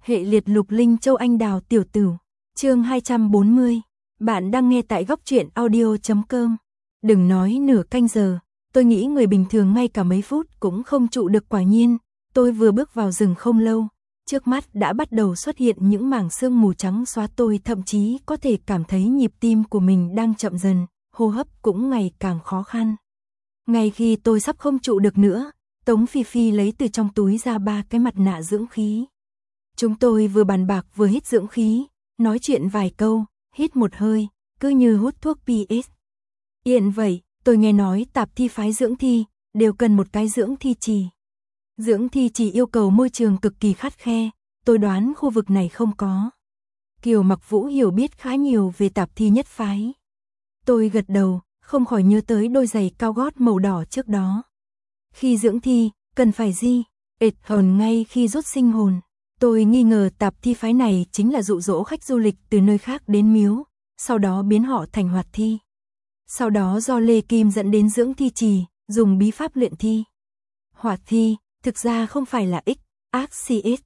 Hệ liệt Lục Linh Châu Anh Đào Tiểu Tửu, chương 240. Bạn đang nghe tại góc truyện audio.com. Đừng nói nửa canh giờ, tôi nghĩ người bình thường ngay cả mấy phút cũng không trụ được. Quả nhiên, tôi vừa bước vào rừng không lâu, trước mắt đã bắt đầu xuất hiện những mảng sương mù trắng xóa. Tôi thậm chí có thể cảm thấy nhịp tim của mình đang chậm dần, hô hấp cũng ngày càng khó khăn. Ngay khi tôi sắp không trụ được nữa, Tống Phi Phi lấy từ trong túi ra 3 cái mặt nạ dưỡng khí. Chúng tôi vừa bàn bạc vừa hít dưỡng khí, nói chuyện vài câu, hít một hơi, cứ như hút thuốc PS. Hiện vậy, tôi nghe nói tạp thi phái dưỡng thi, đều cần một cái dưỡng thi trì. Dưỡng thi trì yêu cầu môi trường cực kỳ khắt khe, tôi đoán khu vực này không có. Kiều Mặc Vũ hiểu biết khá nhiều về tạp thi nhất phái. Tôi gật đầu, không khỏi nhớ tới đôi giày cao gót màu đỏ trước đó. Khi dưỡng thi, cần phải ệt hồn ngay khi rút sinh hồn. Tôi nghi ngờ tạp thi phái này chính là dụ dỗ khách du lịch từ nơi khác đến miếu, sau đó biến họ thành hoạt thi. Sau đó do Lê Kim dẫn đến dưỡng thi trì, dùng bí pháp luyện thi. Hoạt thi, thực ra không phải là XXS,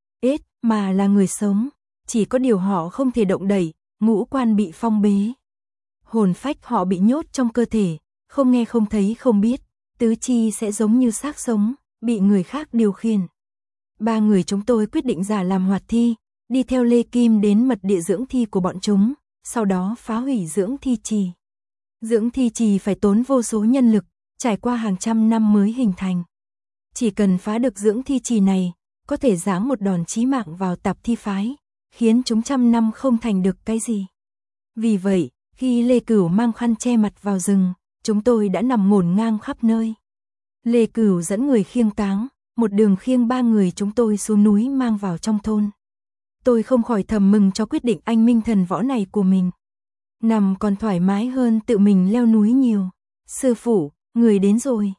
mà là người sống, chỉ có điều họ không thể động đẩy, ngũ quan bị phong bế. Hồn phách họ bị nhốt trong cơ thể, không nghe không thấy không biết, tứ chi sẽ giống như xác sống, bị người khác điều khiển. 3 người chúng tôi quyết định giả làm hoạt thi, đi theo Lê Kim đến mật địa dưỡng thi của bọn chúng, sau đó phá hủy dưỡng thi trì. Dưỡng thi trì phải tốn vô số nhân lực, trải qua hàng trăm năm mới hình thành. Chỉ cần phá được dưỡng thi trì này, có thể giáng một đòn chí mạng vào tạp thi phái, khiến chúng trăm năm không thành được cái gì. Vì vậy, khi Lê Cửu mang khăn che mặt vào rừng, chúng tôi đã nằm ngổn ngang khắp nơi. Lê Cửu dẫn người khiêng cáng, một đường khiêng 3 người chúng tôi xuống núi mang vào trong thôn. Tôi không khỏi thầm mừng cho quyết định anh minh thần võ này của mình. Nằm còn thoải mái hơn tự mình leo núi nhiều. Sư phụ, người đến rồi.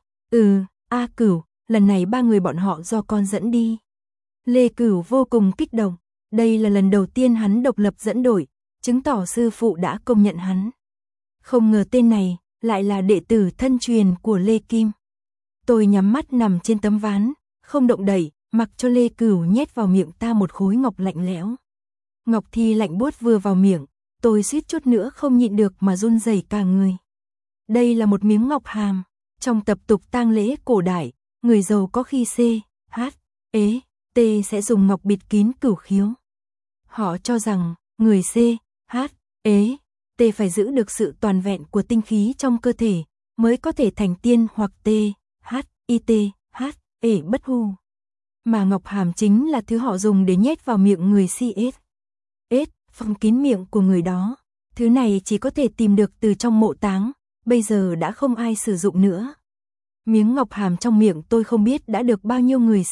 A Cửu, lần này 3 người bọn họ do con dẫn đi. Lê Cửu vô cùng kích động. Đây là lần đầu tiên hắn độc lập dẫn đội, chứng tỏ sư phụ đã công nhận hắn. Không ngờ tên này lại là đệ tử thân truyền của Lê Kim. Tôi nhắm mắt nằm trên tấm ván, không động đậy, mặc cho Lê Cửu nhét vào miệng ta một khối ngọc lạnh lẽo. Ngọc thi lạnh buốt vừa vào miệng, tôi suýt chút nữa không nhịn được mà run rẩy cả người. Đây là một miếng ngọc hàm, trong tập tục tang lễ cổ đại, người giàu có khi T sẽ dùng ngọc bịt kín cửu khiếu. Họ cho rằng người T phải giữ được sự toàn vẹn của tinh khí trong cơ thể, mới có thể thành tiên hoặc bất hủ. Mà ngọc hàm chính là thứ họ dùng để nhét vào miệng người phong kín miệng của người đó. Thứ này chỉ có thể tìm được từ trong mộ táng, bây giờ đã không ai sử dụng nữa. Miếng ngọc hàm trong miệng tôi không biết đã được bao nhiêu người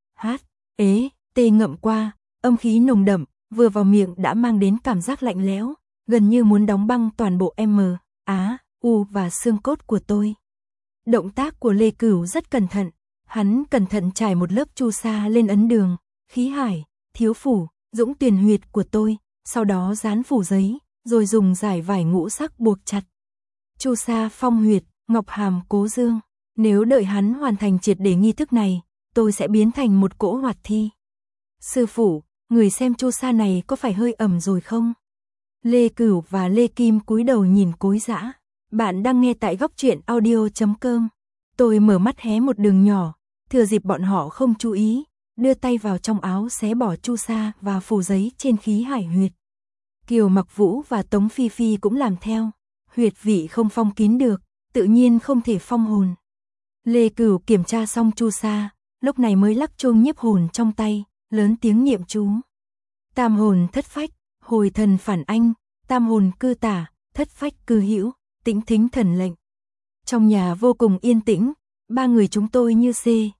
ngậm qua, âm khí nồng đậm, vừa vào miệng đã mang đến cảm giác lạnh lẽo, gần như muốn đóng băng toàn bộ U và xương cốt của tôi. Động tác của Lê Cửu rất cẩn thận, hắn cẩn thận trải một lớp chu sa lên ấn đường, khí hải, thiếu phủ, dũng tuyền huyệt của tôi, sau đó dán phủ giấy, rồi dùng dải vải ngũ sắc buộc chặt. Chu sa phong huyệt, ngọc hàm cố dương, nếu đợi hắn hoàn thành triệt để nghi thức này, tôi sẽ biến thành một cỗ hoạt thi. Sư phụ, người xem chu sa này có phải hơi ẩm rồi không? Lê Cửu và Lê Kim cúi đầu nhìn Cối Dã. Bạn đang nghe tại góc truyện audio.com. Tôi mở mắt hé một đường nhỏ, thừa dịp bọn họ không chú ý, đưa tay vào trong áo xé bỏ chu sa và phủ giấy trên khí hải huyệt. Kiều Mặc Vũ và Tống Phi Phi cũng làm theo. Huyệt vị không phong kín được, tự nhiên không thể phong hồn. Lê Cửu kiểm tra xong chu sa, lúc này mới lắc chuông nhiếp hồn trong tay, lớn tiếng niệm chú. Tam hồn thất phách, hồi thần phản anh, tam hồn cư tả, thất phách cư hữu, tĩnh thính thần lệnh. Trong nhà vô cùng yên tĩnh, 3 người chúng tôi như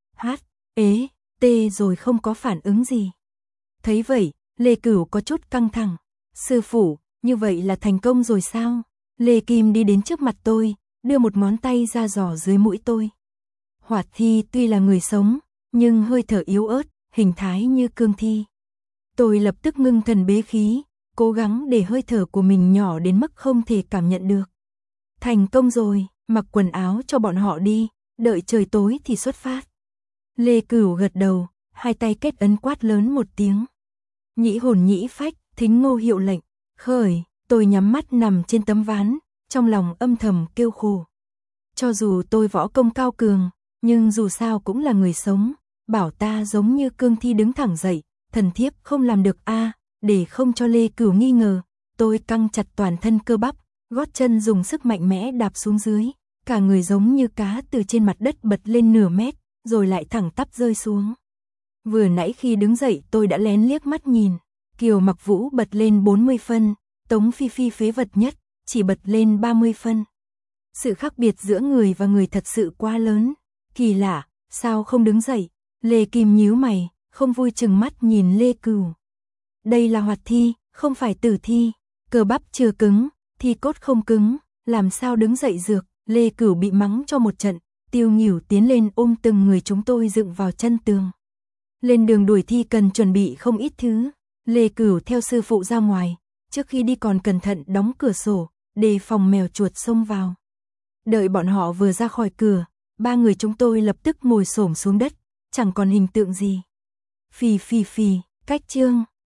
T rồi không có phản ứng gì. Thấy vậy, Lê Cửu có chút căng thẳng. Sư phụ, như vậy là thành công rồi sao? Lê Kim đi đến trước mặt tôi, đưa một ngón tay ra giỏ dưới mũi tôi. Hoạt thi tuy là người sống, nhưng hơi thở yếu ớt, hình thái như cương thi. Tôi lập tức ngưng thần bế khí, cố gắng để hơi thở của mình nhỏ đến mức không thể cảm nhận được. Thành công rồi, mặc quần áo cho bọn họ đi, đợi trời tối thì xuất phát. Lê Cửu gật đầu, hai tay kết ấn quát lớn một tiếng. Nhĩ hồn nhĩ phách, thính Ngô hiệu lệnh, khởi, tôi nhắm mắt nằm trên tấm ván, trong lòng âm thầm kêu khổ. Cho dù tôi võ công cao cường, nhưng dù sao cũng là người sống, bảo ta giống như cương thi đứng thẳng dậy, thần thiếp không làm được a. Để không cho Lê Cửu nghi ngờ, tôi căng chặt toàn thân cơ bắp, gót chân dùng sức mạnh mẽ đạp xuống dưới, cả người giống như cá từ trên mặt đất bật lên nửa mét, rồi lại thẳng tắp rơi xuống. Vừa nãy khi đứng dậy tôi đã lén liếc mắt nhìn, Kiều Mặc Vũ bật lên 40 phân, Tống Phi Phi phế vật nhất, chỉ bật lên 30 phân. Sự khác biệt giữa người và người thật sự quá lớn, kỳ lạ, sao không đứng dậy? Lê Kim nhíu mày, không vui chừng mắt nhìn Lê Cửu. Đây là hoạt thi, không phải tử thi, cơ bắp chưa cứng, thi cốt không cứng, làm sao đứng dậy dược? Lê Cửu bị mắng cho một trận, Tiêu Nghỉu tiến lên ôm từng người chúng tôi dựng vào chân tường. Lên đường đuổi thi cần chuẩn bị không ít thứ, Lê Cửu theo sư phụ ra ngoài, trước khi đi còn cẩn thận đóng cửa sổ, đề phòng mèo chuột xông vào. Đợi bọn họ vừa ra khỏi cửa, ba người chúng tôi lập tức ngồi xổm xuống đất, chẳng còn hình tượng gì. Phì phì phì, cách chương.